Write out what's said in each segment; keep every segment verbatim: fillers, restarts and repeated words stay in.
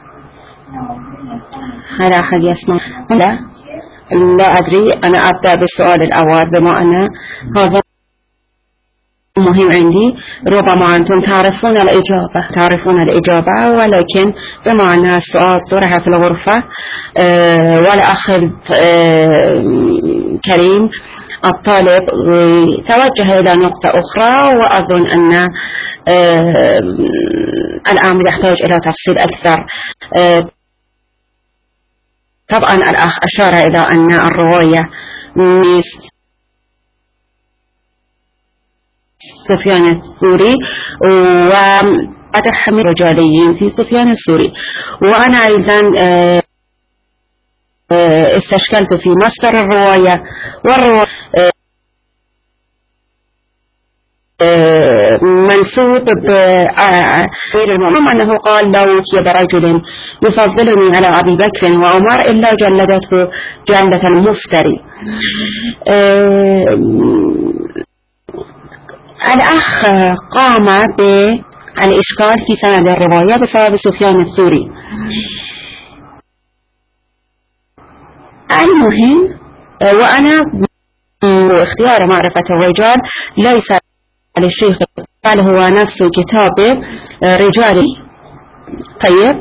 هل أحد يسمع؟ لا لا أدري. أنا أبدأ بالسؤال الأول بما أن هذا مهم عندي. ربما أنتم تعرفون الإجابة تعرفون الإجابة ولكن بما أن السؤال طرح في الغرفة أه والأخ أه كريم الطالب توجه إلى نقطة أخرى، وأظن أن أه الأمر يحتاج إلى تفصيل أكثر. أه طبعا الأخ أشار إلى أن الرواية سفيان الثوري وأتحمل رجاليين في سفيان الثوري، وأنا أيضا استشكلت في مصدر الرواية والرواية منسوب بغير المؤمن أنه قال لا يوتي برجل يفضلني على أبي بكر وعمر إلا جلدته جلدة المفتري. الأخ قام بالإشكال في سند الرواية بسبب سفيان الثوري. المهم وأنا واختيار معرفة الرجال ليس للشيخ بل هو نفس كتاب رجالي. طيب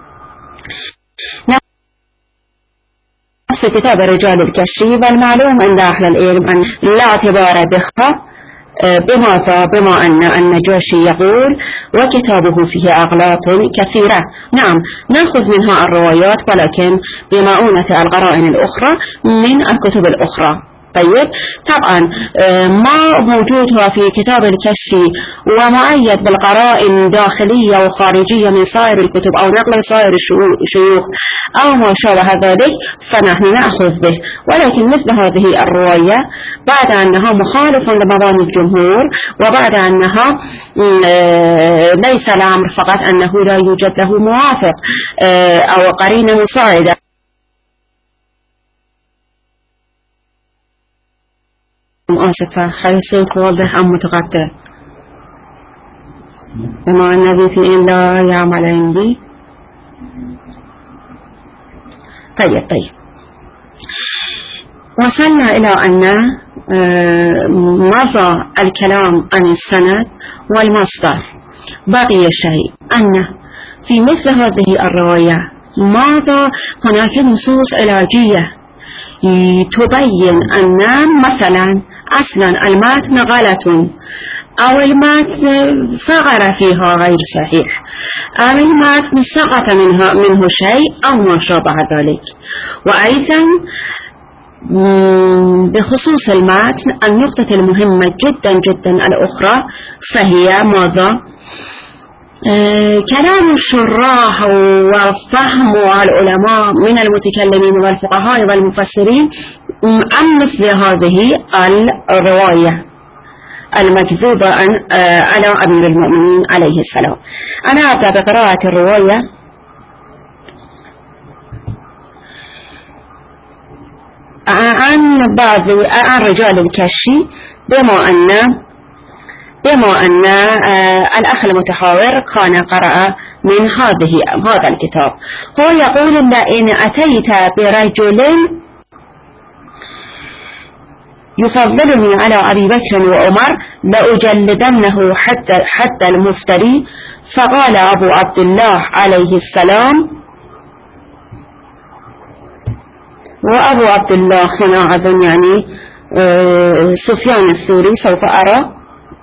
نفس كتاب رجال الكشي، والمعلوم عند أهل العلم أن لا اعتبار بها. بماذا؟ بما أن النجاشي يقول وكتابه فيه أغلاط كثيرة. نعم نأخذ منها الروايات ولكن بمعونة القرائن الأخرى من الكتب الأخرى. طيب طبعا ما موجودها في كتاب الكشي ومؤيد بالقرائن داخلية وخارجية من سائر الكتب أو نقل سائر الشيوخ أو ما شابه ذلك فنحن نأخذ به. ولكن مثل هذه الرواية بعد أنها مخالف لمباني الجمهور وبعد أنها ليس الأمر فقط أنه لا يوجد له موافق أو قرينة مساعدة، آسفة هل صوت واضح أم متقطع؟ بما أن ذي في إن لا يعمل عندي. طيب طيب وصلنا إلى أن مضى الكلام عن السند والمصدر. بقي الشيء أن في مثل هذه الرواية ماذا هناك نصوص علاجية تبين أن مثلا أصلا المتن غلط أو المتن ثغرة فيها غير صحيح أو المتن سقط منها منه شيء أو ما شابه ذلك. وأيضا بخصوص المتن النقطة المهمة جدا جدا الأخرى فهي ماذا؟ آه كلام الشراح وفهم العلماء من المتكلمين والفقهاء والمفسرين عن مثل هذه الرواية المكذوبة عن آه على أمير المؤمنين عليه السلام. أنا أبدأ بقراءة الرواية. عن بعض عن رجال الكشي بما أن بما أن آه الأخ المتحاور كان قرأ من هذه هذا الكتاب. هو يقول لئن أتيت برجل يفضلني على أبي بكر وعمر لأجلدنه حتى حتى المفتري. فقال أبو عبد الله عليه السلام، وأبو عبد الله هنا أظن يعني آه سفيان الثوري سوف أرى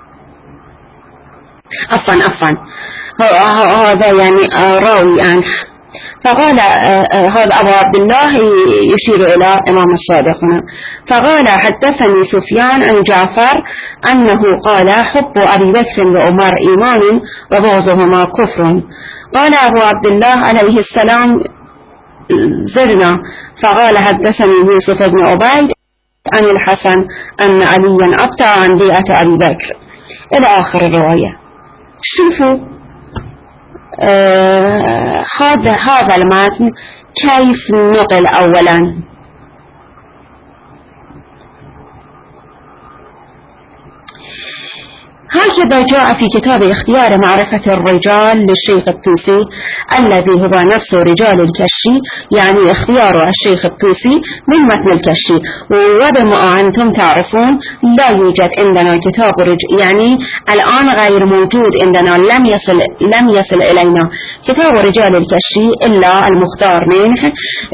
عفوا عفوا هذا يعني راوي عنه. فقال هذا أبو عبد الله يشير إلى إمام الصادق هنا. فقال حدثني سفيان عن جعفر أنه قال حب أبي بكر وعمر إيمان وبغضهما كفر. قال أبو عبد الله عليه السلام زرنا. فقال حدثني يوسف بن عبيد عن الحسن أن عليا أبتع عن بيئة أبي بكر إلى آخر الرواية. شوفوا آه هذا هذا المتن كيف نقل. أولا هكذا أيضا جاء في كتاب اختيار معرفة الرجال للشيخ الطوسي الذي هو نفس رجال الكشي، يعني اختيار الشيخ الطوسي من متن الكشي. وبما أنتم تعرفون لا يوجد عندنا كتاب رجال، يعني الآن غير موجود عندنا، لم يصل لم يصل إلينا كتاب رجال الكشي إلا المختار منه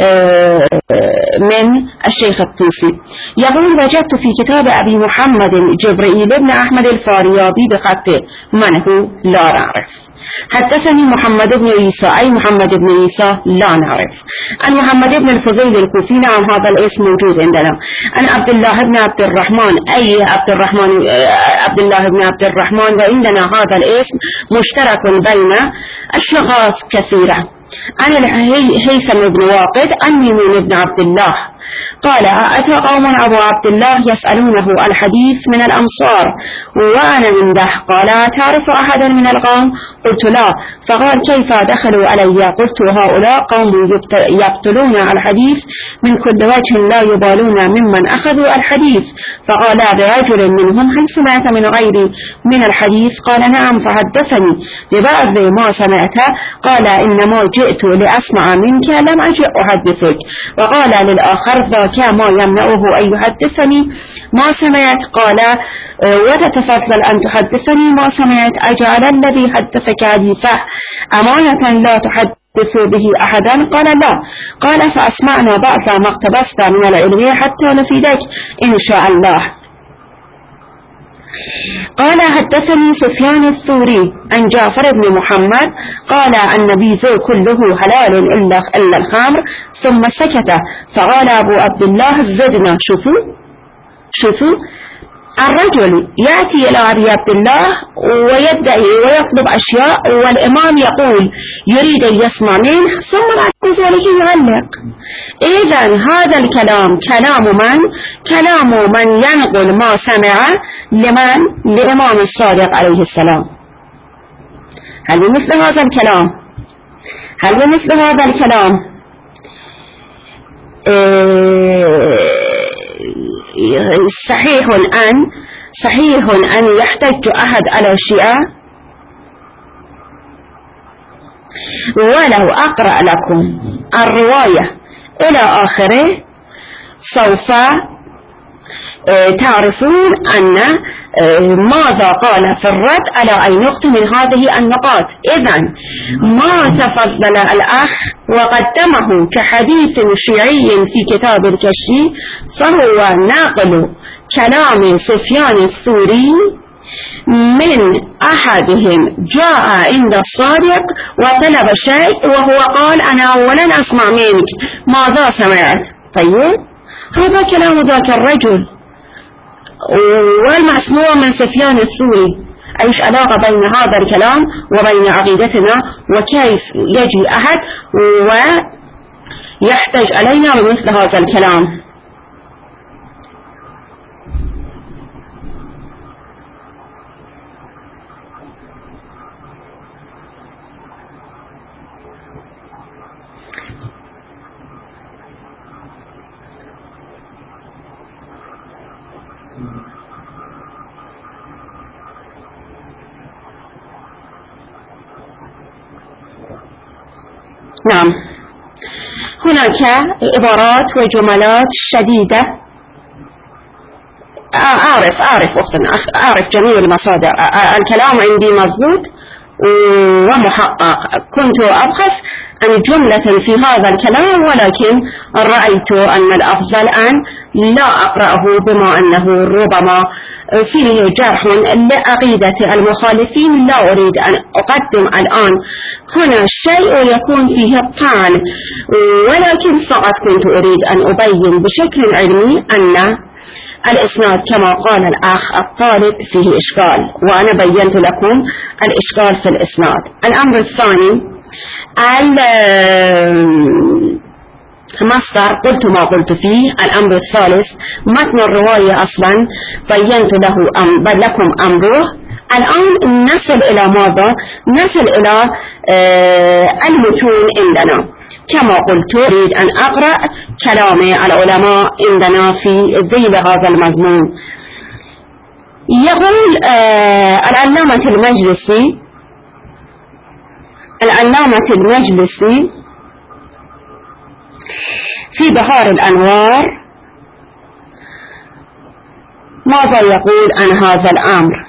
من الشيخ الطوسي. يقول: وجدت في كتاب أبي محمد جبريل بن أحمد الفاريابي بخطه، من هو؟ لا نعرف. حدثني محمد بن عيسى، أي محمد بن عيسى؟ لا نعرف. عن محمد بن الفضيل الكوفي، نعم هذا الاسم موجود عندنا. عن عبد الله بن عبد الرحمن، أي عبد الرحمن؟ عبد الله بن عبد الرحمن، وعندنا هذا الاسم مشترك بين أشخاص كثيرة. عن الهيثم بن واقد عن ميمون بن عبد الله قال: أتى قوم أبو عبد الله يسألونه الحديث من الأمصار وأنا من ده. قال: تعرف أحدا من القوم؟ قلت: لا. فقال: كيف دخلوا علي؟ قلت: هؤلاء قوم يقتلون الحديث من كل وجه لا يبالون ممن أخذوا الحديث. فقال برجل منهم: هل سمعت من غيري من الحديث؟ قال: نعم. فحدثني ببعض ما سمعت. قال: إنما جئت لأسمع منك لم أجئ أحدثك. وقال للآخر: ذاك ما يمنعه أن يحدثني ما سمعت. قال: وتتفضل أن تحدثني ما سمعت. أجعل الذي حدثك حديثه أمانة لا تحدث به أحدا؟ قال: لا. قال: فأسمعنا بعض ما اقتبست من العلم حتى نفيدك إن شاء الله. قال: حدثني سفيان الثوري عن جعفر بن محمد قال: النبيذ كله حلال إلا إلا الخمر. ثم سكت. فقال أبو عبد الله: زدنا. شوفوا شوفوا الرجل يأتي إلى أبي عبد الله ويدعي ويطلب أشياء والإمام يقول يريد أن يسمع منه، ثم بعد ذلك يعلق. إذن هذا الكلام كلام من؟ كلام من ينقل ما سمع لمن؟ لإمام الصادق عليه السلام. هل بمثل هذا الكلام؟ هل بمثل هذا الكلام إيه صحيح أن صحيح أن يحتج أحد على الشيعة؟ ولو أقرأ لكم الرواية إلى آخره سوف تعرفون أن ماذا قال في الرد على أي نقطة من هذه النقاط. إذن ما تفضل الأخ وقدمه كحديث شيعي في كتاب الكشي فهو نقل كلام سفيان الثوري من أحدهم جاء عند الصادق وطلب شيء وهو قال: أنا أولا أسمع منك ماذا سمعت. طيب هذا كلام ذاك الرجل والمسموع من سفيان الثوري. أيش علاقة بين هذا الكلام وبين عقيدتنا؟ وكيف يجي أحد ويحتج علينا بمثل هذا الكلام؟ نعم، هناك عبارات وجملات شديدة. أعرف أعرف أختنا أعرف جميع المصادر، الكلام عندي مضبوط ومحقق. كنت أبحث عن جملة في هذا الكلام ولكن رأيت أن الأفضل أن لا أقرأه بما أنه ربما فيه جرح لعقيدة المخالفين. لا أريد أن أقدم الآن هنا شيء يكون فيه طعن، ولكن فقط كنت أريد أن أبين بشكل علمي أن الإسناد كما قال الأخ الطالب فيه إشكال، وأنا بينت لكم الإشكال في الإسناد. الأمر الثاني المصدر قلت ما قلت فيه. الأمر الثالث متن الرواية أصلا بينت له أم لكم أمره. الآن نصل إلى ماذا؟ نصل إلى المتون عندنا. كما قلت أريد أن أقرأ كلام العلماء عندنا في ذيل هذا المضمون. يقول آه العلامة المجلسي العلامة المجلسي في بحار الأنوار ماذا يقول عن هذا الأمر؟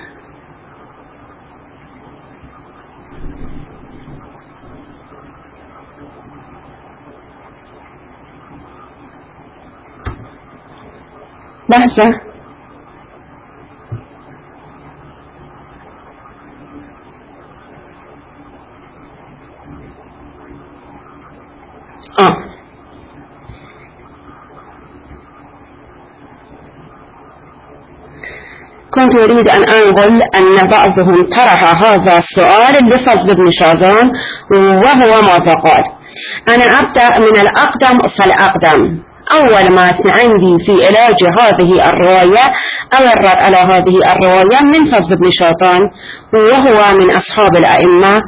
لحظة. آه. كنت أريد أن أنقل أن بعضهم طرح هذا السؤال لفضل بن شازان وهو ماذا قال. أنا أبدأ من الأقدم فالأقدم. أول ما عندي في علاج هذه الرواية أو الرد على هذه الرواية من فضل بن شازان وهو من أصحاب الأئمة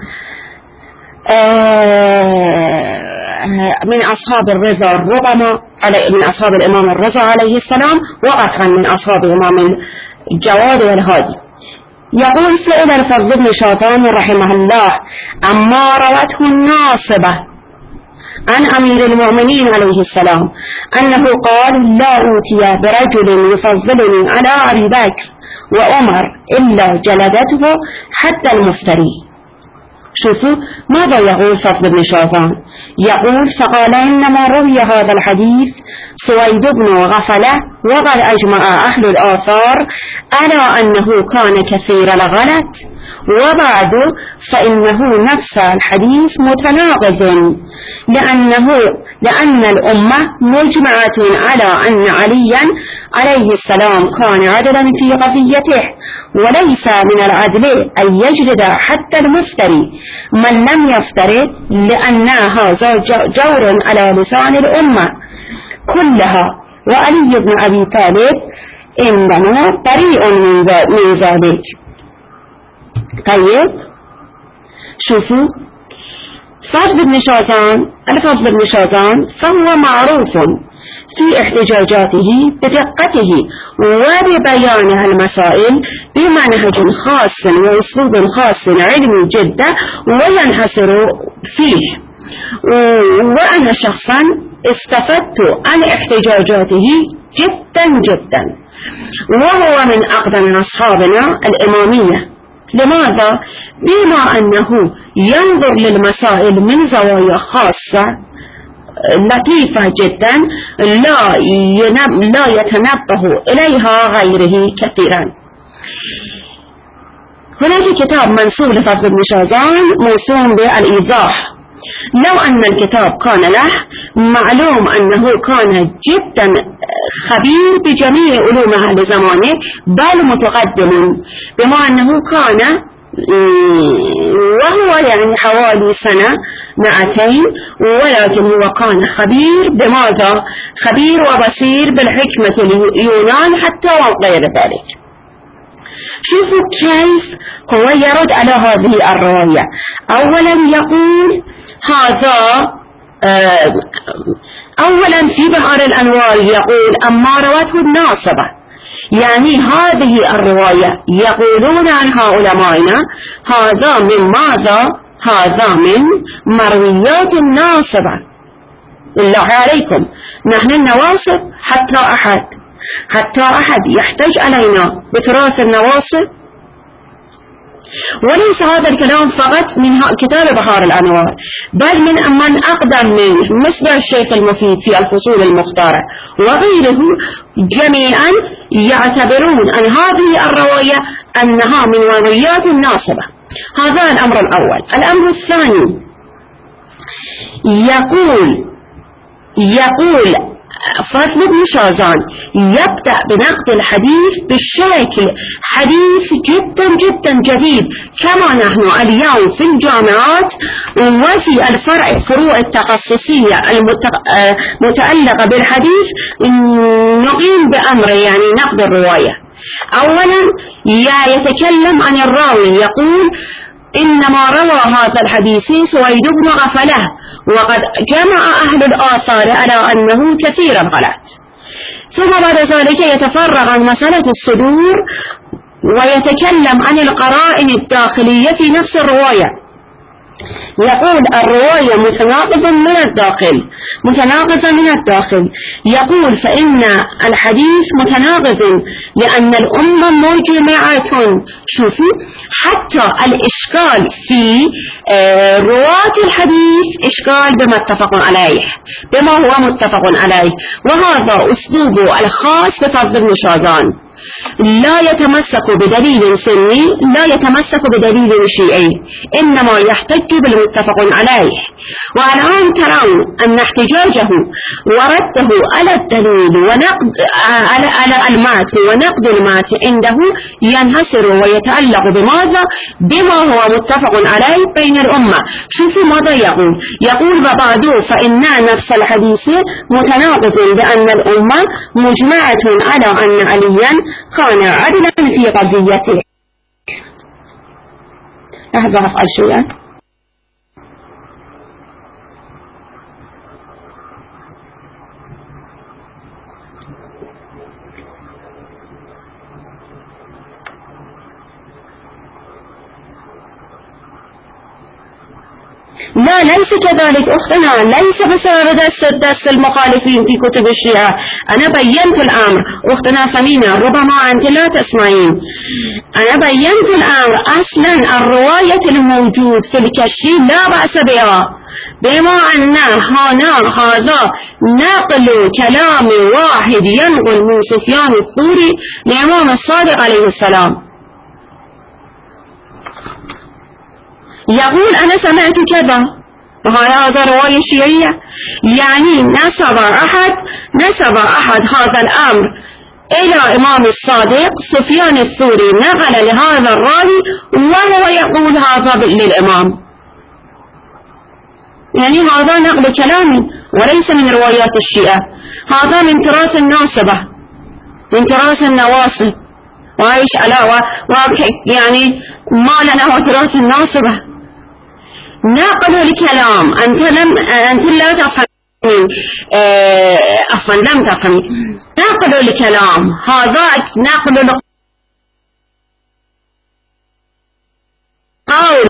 من أصحاب الرضا الربما من أصحاب الإمام الرضا عليه السلام وقطعا من أصحاب الإمام الجواد والهادي. يقول سئل الفضل بن شازان رحمه الله عما روته الناصبة عن أمير المؤمنين عليه السلام أنه قال لا أوتي برجل يفضلني على أبي بكر وعمر إلا جلدته حتى المفتري. شوفوا ماذا يقول فضل بن شازان. يقول فقال إنما روي هذا الحديث سويد بن غفلة وقد أجمع أهل الآثار على أنه كان كثير الغلط وبعد فإنه نفس الحديث متناقض لأنه لأن الأمة مجمعة على أن عليا عليه السلام كان عدلا في قضيته وليس من العدل أن يجلد حتى المفتري من لم يفتري لأن هذا جور على لسان الأمة كلها وعلي بن أبي طالب إنما بريء من ذلك. طيب شوفوا فضل بن شازان الفضل بن شازان فهو معروف في احتجاجاته بدقته وببيان المسائل بمنهج خاص وأسلوب خاص علمي جدا وينحصر فيه. وأنا شخصا استفدت عن احتجاجاته جدا جدا وهو من أقدم أصحابنا الإمامية. لماذا؟ بما أنه ينظر للمسائل من زوايا خاصة لطيفة جدا لا لا يتنبه إليها غيره كثيرا. هناك كتاب منسوب لفضل بن شازان موسوم بالإيضاح. لو أن الكتاب كان له معلوم أنه كان جدا خبير بجميع علوم أهل زمانه بل متقدم بما أنه كان وهو يعني حوالي سنة مئتين ولكن هو كان خبير بماذا؟ خبير وبصير بالحكمة اليونان حتى وغير ذلك. شوفوا كيف هو يرد على هذه الرواية. أولا يقول هذا أولا في بحار الأنوار يقول أما روته الناصبة يعني هذه الرواية يقولون عنها علمائنا هذا من ماذا؟ هذا من مرويات الناصبة. الله عليكم نحن النواصب حتى أحد حتى أحد يحتاج علينا بتراث النواصب. وليس هذا الكلام فقط من كتاب بحار الأنوار بل من من أقدم منه مثل الشيخ المفيد في الفصول المختارة وغيره جميعا يعتبرون أن هذه الرواية أنها من مرويات الناصبة. هذا الأمر الأول. الأمر الثاني يقول يقول فضل بن شازان يبدأ بنقد الحديث بالشكل حديث جدا جدا جديد كما نحن اليوم في الجامعات وفي الفرع فروع التخصصية المتعلقة بالحديث نقيم بأمر يعني نقد الرواية. أولا يتكلم عن الراوي يقول إنما روى هذا الحديث سويد بن غفلة وقد جمع أهل الآثار على أنه كثير الغلط. ثم بعد ذلك يتفرغ عن مسألة الصدور ويتكلم عن القرائن الداخلية في نفس الرواية. يقول الرواية متناقضة من الداخل متناقضة من الداخل يقول فإن الحديث متناقض لأن الأمة مجمعة. شوفوا حتى الإشكال في رواة الحديث إشكال بما اتفق عليه بما هو متفق عليه، وهذا أسلوبه الخاص بفضل بن شاذان، لا يتمسك بدليل سني لا يتمسك بدليل شيعي، إنما يحتج بالمتفق عليه. والآن ترون أن احتجاجه ورده على الدليل ونقد على, على المات ونقد المات عنده ينحصر ويتعلق بماذا؟ بما هو متفق عليه بين الأمة. شوفوا ماذا يقول يقول وبعده فإن نفس الحديث متناقض بأن الأمة مجمعة على أن عليا كان عدلا في قضيته. لحظة أفعل شيئا. لا ليس كذلك أختنا، ليس بسبب دس دس المخالفين في كتب الشيعة. أنا بينت الأمر أختنا ثمينة، ربما أنت لا تسمعين. أنا بينت الأمر، أصلا الرواية الموجود في الكشي لا بأس بها، بما أن هنا هذا نقل كلام واحد ينقل من سفيان الثوري لإمام الصادق عليه السلام. يقول أنا سمعت كذا، وهذا رواية شيعية، يعني نسب أحد نسب أحد هذا الأمر إلى إمام الصادق سفيان الثوري، نقل لهذا الراوي وهو يقول هذا للإمام، يعني هذا نقل كلامي وليس من روايات الشيعة، هذا من تراث الناصبة من تراث النواصب، وعيش علاوة يعني ما لنا تراث الناصبة. ناقل الكلام، أنت لم أنت لا تفهمين أصلا لم تفهمي. ناقل الكلام هذا ناقل القول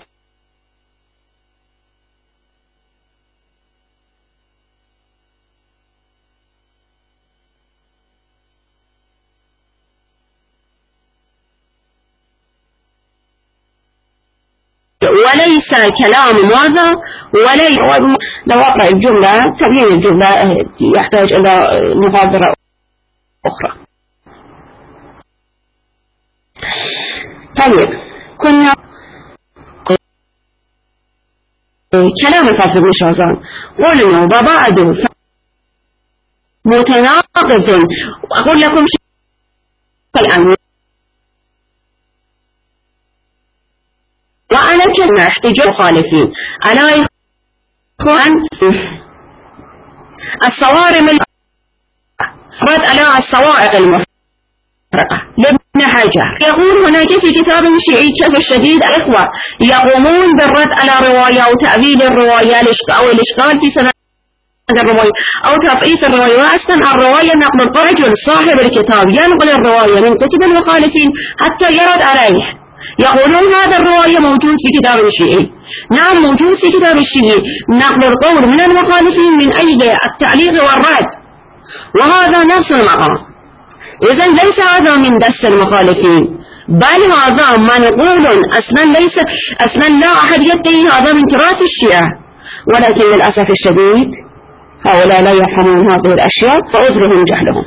وليس كلام ماذا وليس. لو أقرأ الجملة تبين الجملة يحتاج إلى محاضرة أخرى. طيب كنا كلام فاضل بن شاذان قلنا وبعد متناقض. أقول لكم شيئا، وأنا كنا احتجاج مخالفين أنا إخوان الصوارم رد على الصواعق المحرقة لابن حجر. يقول هناك في كتاب شيعي كيف الشديد الإخوة يقومون بالرد على رواية أو تأويل الرواية أو الإشكال في سنة الرواية أو تضعيف الرواية. وأصلا الرواية نقل الرجل صاحب الكتاب ينقل الرواية من كتب المخالفين حتى يرد عليه. يقولون هذا الرواية موجود في كتاب الشيعي. نعم موجود في كتاب الشيعي، نقل القول من المخالفين من أجل التعليق والرد، وهذا نفس المقام. إذن ليس هذا من دس المخالفين، بل هذا منقول أصلا ليس أصلا لا أحد يدعي هذا من تراث الشيعة، ولكن للأسف الشديد هؤلاء لا يفهمون هذه الأشياء فأذرهم جهلهم.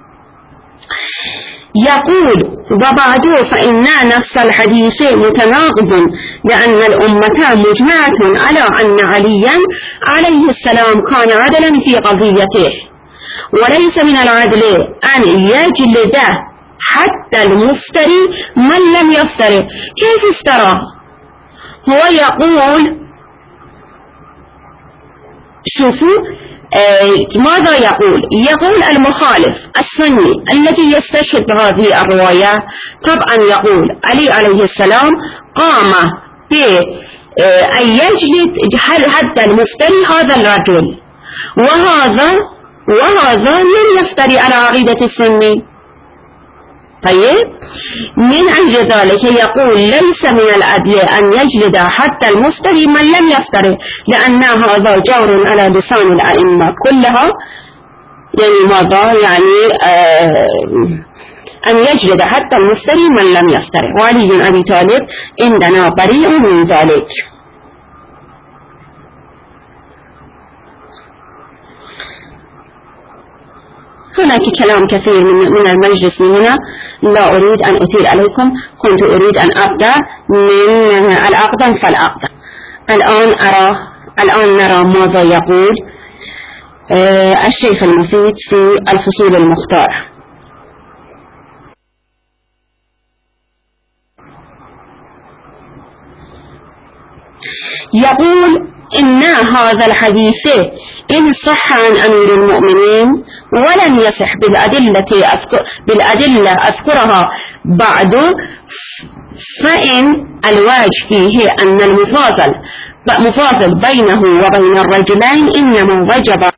يقول وبعده فإن نفس الحديث متناقض لأن الأمة مجمعة على أن عليا عليه السلام كان عدلا في قضيته، وليس من العدل أن يجلد حتى المفتري من لم يفتري. كيف افترى؟ هو يقول شوفوا آه ماذا يقول؟ يقول المخالف السني الذي يستشهد بهذه الرواية طبعا يقول علي عليه السلام قام بأن يجلد حتى المفتري هذا الرجل، وهذا وهذا لم يفتري على عقيدة السني، طيب، من أجل ذلك يقول ليس من العدل أن يجلد حتى المفتري من لم يفتري، لأن هذا جار على لسان الأئمة كلها. يعني ماذا؟ يعني آه أن يجلد حتى المفتري من لم يفتري. وعلي بن أبي طالب عندنا بريء من ذلك. هناك كلام كثير من المجلس من هنا، لا أريد أن أطيل عليكم. كنت أريد أن أبدأ من الأقدم فالأقدم. الآن أرى الآن نرى ماذا يقول الشيخ المفيد في الفصول المختار. يقول إن هذا الحديث إن صح عن أمير المؤمنين ولم يصح بالأدلة أذكر بالأدلة أذكرها بعد، فإن الواجب فيه أن المفاضل مفاضل بينه وبين الرجلين إنما وجب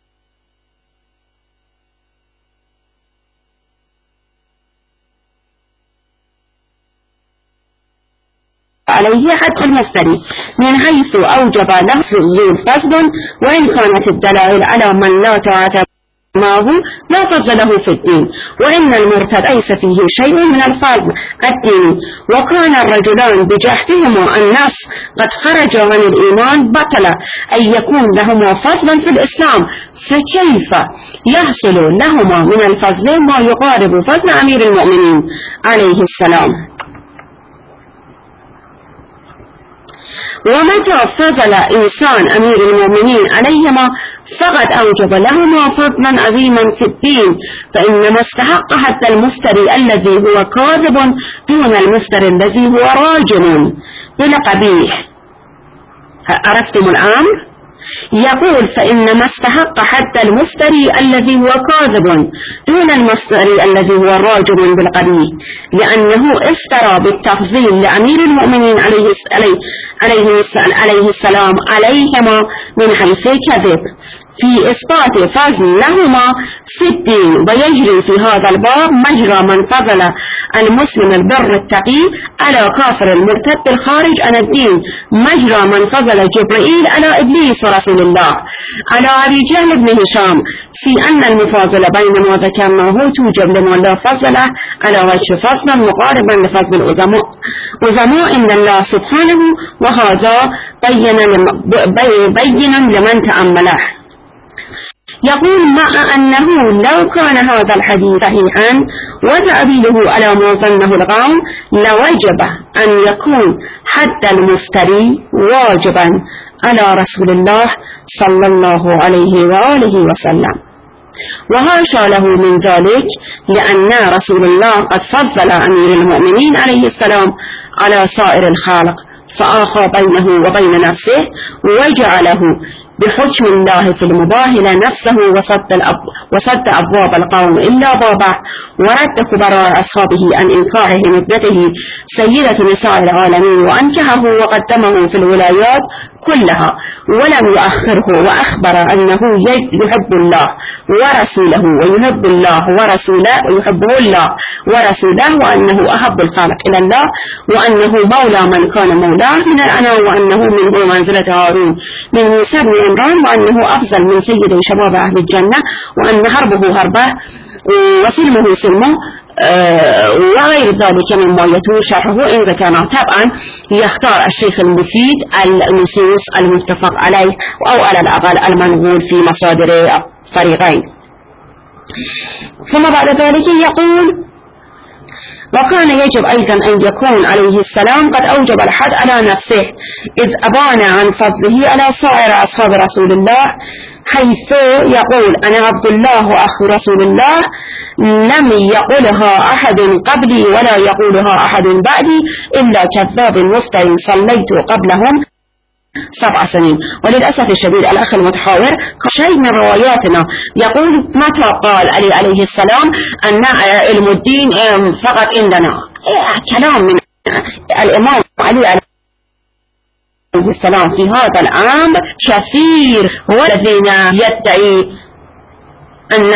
عليه حد المفتري، من حيث أوجب له ذو فضل، وإن كانت الدلائل على من لا تعتبر معه لا فضل له في الدين، وإن المرتد ليس فيه شيء من الفضل الديني. وكان الرجلان بجهدهما النص قد خرج عن الإيمان بطل أن يكون لهما فضلا في الإسلام، فكيف يحصل لهما من الفضل ما يقارب فضل أمير المؤمنين عليه السلام؟ ومتى فضل إنسان أمير المؤمنين عليهما فقد أوجب لهما فضلا عظيما في الدين، فإنما استحق حتى المفتري الذي هو كاذب دون المفتري الذي هو راجل بالقبيح. عرفتم الآن؟ يقول فإنما استحق حتى المفتري الذي هو كاذب دون المفتري الذي هو راجل بالقبيح، لأنه افترى بالتفضيل لأمير المؤمنين عليه عليه عليه السلام عليهما من حيث كذب في إثبات فضل لهما في الدين. ويجري في هذا الباب مجرى من فضل المسلم البر التقي على كافر المرتد الخارج عن الدين، مجرى من فضل جبريل على إبليس رسول الله على أبي جهل بن هشام، في أن المفاضلة بين ما ذكرناه توجب لمن لا فضل على وجه فضلا مقاربا لفضل العظماء وعظماء عند الله سبحانه، وهذا بينا لمن تأمله. يقول مع أنه لو كان هذا الحديث صحيحا وتأويله على ما ظنه القوم لوجب أن يكون حتى المفتري واجبا على رسول الله صلى الله عليه وآله وسلم، وهاشا له من ذلك، لأن رسول الله قد فضل أمير المؤمنين عليه السلام على سائر الخلق، فآخى بينه وبين نفسه وجعله بحكم الله في المباهلة نفسه وصد, الأب وصد أبواب القوم إلا بابه، ورد كبراء أصحابه عن إنكارهم ابنته سيدة نساء العالمين، وأنكحه وقدمه في الولايات كلها ولم يؤخره، وأخبر أنه يحب الله ورسوله ويحب الله ورسوله ويحبه الله ورسوله، وأنه أحب الخالق إلى الله، وأنه مولى من كان مولاه من الأنام، وأنه منه منزلة هارون من موسى بن عمران، وأنه أفضل من سيد شباب أهل الجنة، وأن حربه هربه وسلمه سلمه أه وغير ذلك مما يتم شرحه إن ذكرنا. طبعا يختار الشيخ المفيد النصوص المتفق عليه أو على الأقل المنقول في مصادر الفريقين. ثم بعد ذلك يقول وكان يجب أيضا أن يكون عليه السلام قد أوجب الحد على نفسه، إذ أبان عن فضله على سائر أصحاب رسول الله، حيث يقول أنا عبد الله وأخو رسول الله، لم يقولها أحد قبلي ولا يقولها أحد بعدي إلا كذاب مفتر صليت قبلهم سبع سنين. وللأسف الشديد الأخ المتحاور شيء من رواياتنا يقول متى قال علي عليه السلام أن علم الدين فقط عندنا؟ كلام من الإمام علي عليه السلام في هذا العام كثير، والذين يدعي أن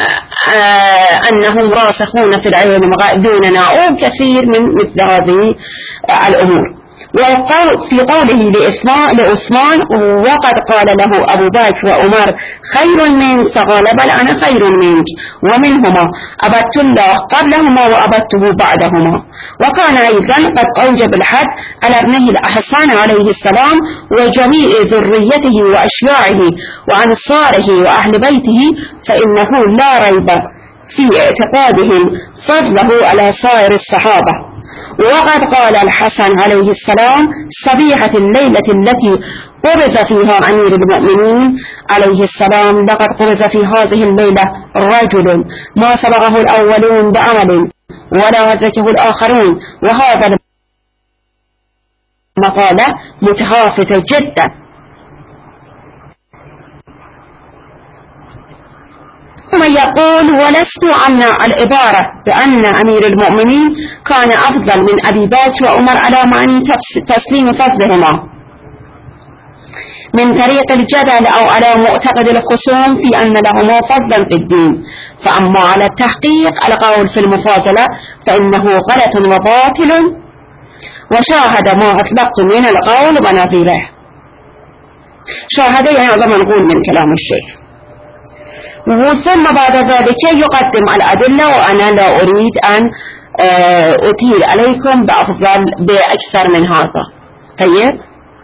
أنهم راسخون في العلم دوننا أو كثير من مثل هذه الأمور. وفي قوله لعثمان وقد قال له أبو بكر وعمر خير منك فقال بل أنا خير منك ومنهما أبدت الله قبلهما وأبدته بعدهما. وكان أيضا قد أوجب الحد على ابنه الحسن عليه السلام وجميع ذريته وأشياعه وأنصاره وأهل بيته، فإنه لا ريب في اعتقادهم فضله على سائر الصحابة. وقد قال الحسن عليه السلام صبيحة الليلة التي قبض فيها أمير المؤمنين عليه السلام لقد قبض في هذه الليلة رجل ما سبقه الأولون بعمل ولا وزكه الآخرون، وهذا المقالة متخافتة جدا. ثم يقول ولست أمنع العبارة بأن أمير المؤمنين كان أفضل من أبي بكر وعمر على معنى تسليم فضلهما من طريق الجدل أو على معتقد الخصوم في أن لهما فضلا في الدين. فأما على التحقيق القول في المفاضلة فإنه غلط وباطل وشاهد ما أطلقت من القول ونظيره. شاهد يعني هذا منقول من كلام الشيخ. ثم بعد ذلك يقدم الأدلة، وأنا لا أريد أن أطيل عليكم بأفضل بأكثر من هذا. طيب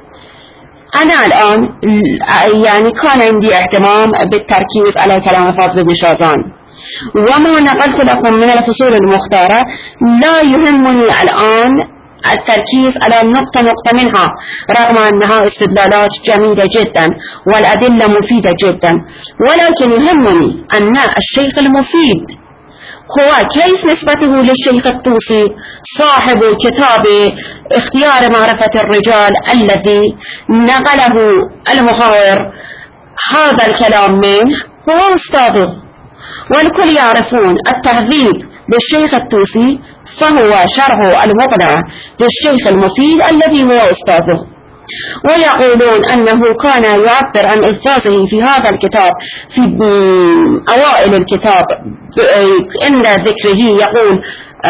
أنا الآن يعني كان عندي اهتمام بالتركيز على كلام فاضل بن شازان، وما نقلت لكم من الفصول المختارة لا يهمني الآن التركيز على نقطة نقطة منها، رغم أنها استدلالات جميلة جدا والأدلة مفيدة جدا، ولكن يهمني أن الشيخ المفيد هو كيف نسبته للشيخ الطوسي صاحب كتاب اختيار معرفة الرجال الذي نقله المحاور هذا الكلام منه هو أستاذه، والكل يعرفون التهذيب للشيخ الطوسي فهو شرح المقنع للشيخ المفيد الذي هو أستاذه. ويقولون أنه كان يعبر عن ألفاظه في هذا الكتاب في أوائل الكتاب عند ذكره يقول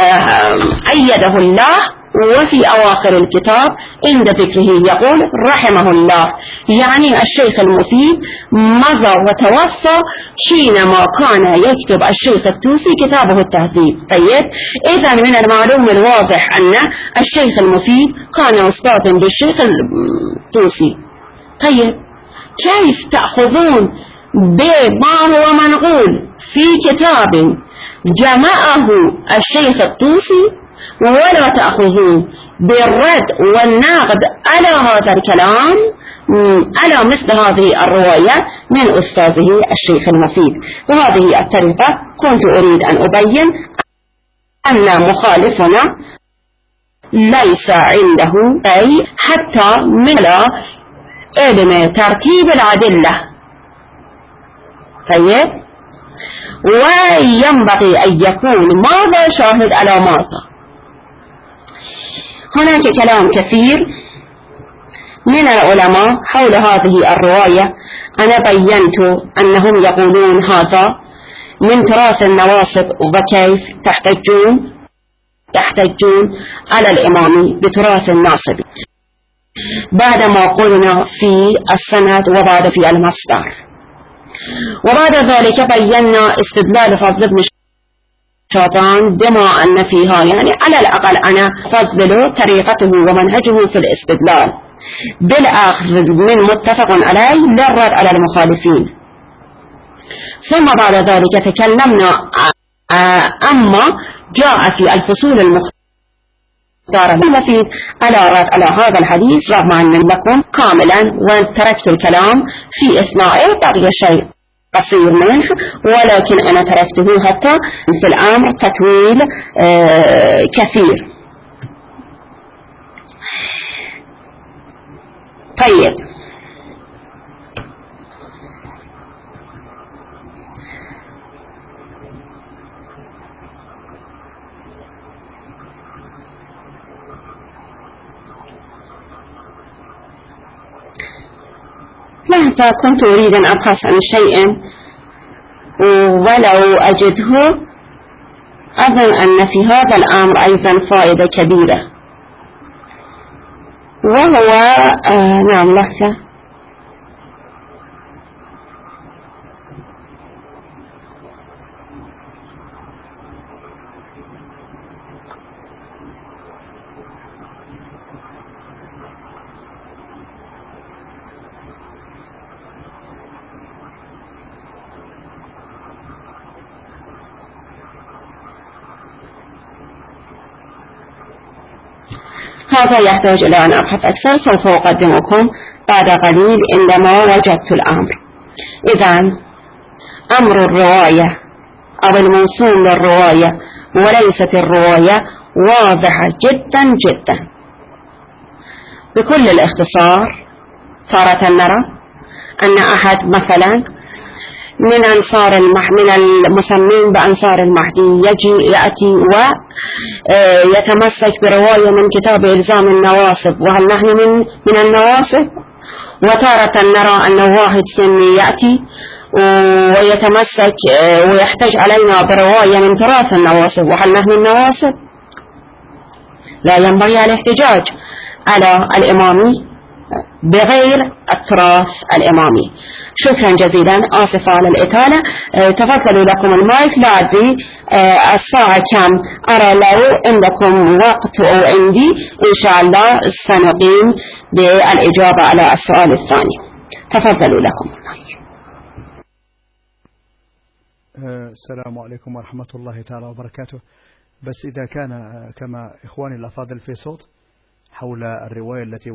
أيده الله، وفي أواخر الكتاب عند ذكره يقول رحمه الله، يعني الشيخ المفيد مضى وتوفى حينما كان يكتب الشيخ الطوسي كتابه التهذيب. طيب إذا من المعلوم الواضح أن الشيخ المفيد كان أستاذا للشيخ الطوسي. طيب كيف تأخذون بما هو منقول في كتاب جمعه الشيخ الطوسي ولا تأخذون بالرد والنقد على هذا الكلام على مثل هذه الرواية من أستاذه الشيخ المفيد؟ بهذه الطريقة كنت أريد أن أبين أن مخالفنا ليس عنده أي حتى من علم ترتيب الأدلة. طيب وينبغي أن يكون ماذا شاهد على ماذا. هناك كلام كثير من العلماء حول هذه الرواية، أنا بينت أنهم يقولون هذا من تراث النواصب، وكيف تحتجون تحتجون على الإمام بتراث الناصب بعدما قلنا في السند وبعد في المصدر. وبعد ذلك بينا استدلال فضل بن شازان بما أن فيها يعني على الأقل أنا فضل طريقته ومنهجه في الاستدلال بالأخذ من متفق عليه للرد على المخالفين. ثم بعد ذلك تكلمنا أما جاء في الفصول المختارة المفيد على رد على هذا الحديث، رغم أن لكم كاملا وتركت الكلام في إثناء بقي شيء قصير منه، ولكن أنا تركته حتى في الأمر تطويل آه كثير. طيب مهما كنت أريد أن أبحث عن شيء ولو أجده أظن أن في هذا الأمر أيضا فائدة كبيرة، وهو آه نعم لحظة هذا يحتاج إلى أن أبحث أكثر، سوف أقدمكم بعد قليل عندما وجدت الأمر. إذن أمر الرواية أو الموصول للرواية وليست الرواية واضحة جدا جدا. بكل الاختصار تارة نرى أن أحد مثلا من أنصار المح... من المسمين بأنصار المهدي يجي يأتي ويتمسك برواية من كتاب إلزام النواصب، وهل نحن من من النواصب؟ وتارة نرى أن واحد سني يأتي ويتمسك ويحتج علينا برواية من تراث النواصب، وهل نحن النواصب؟ لا ينبغي الاحتجاج على الإمامي بغير التراث الإمامي. شكرا جزيلا، آسفة على الإطالة. أه تفضلوا لكم المايك. لا أدري أه الساعة كم، أرى لو عندكم وقت أو عندي إن شاء الله سنقيم بالإجابة على السؤال الثاني. تفضلوا لكم المايك. السلام عليكم ورحمة الله تعالى وبركاته. بس إذا كان كما إخواني الأفاضل في صوت حول الرواية التي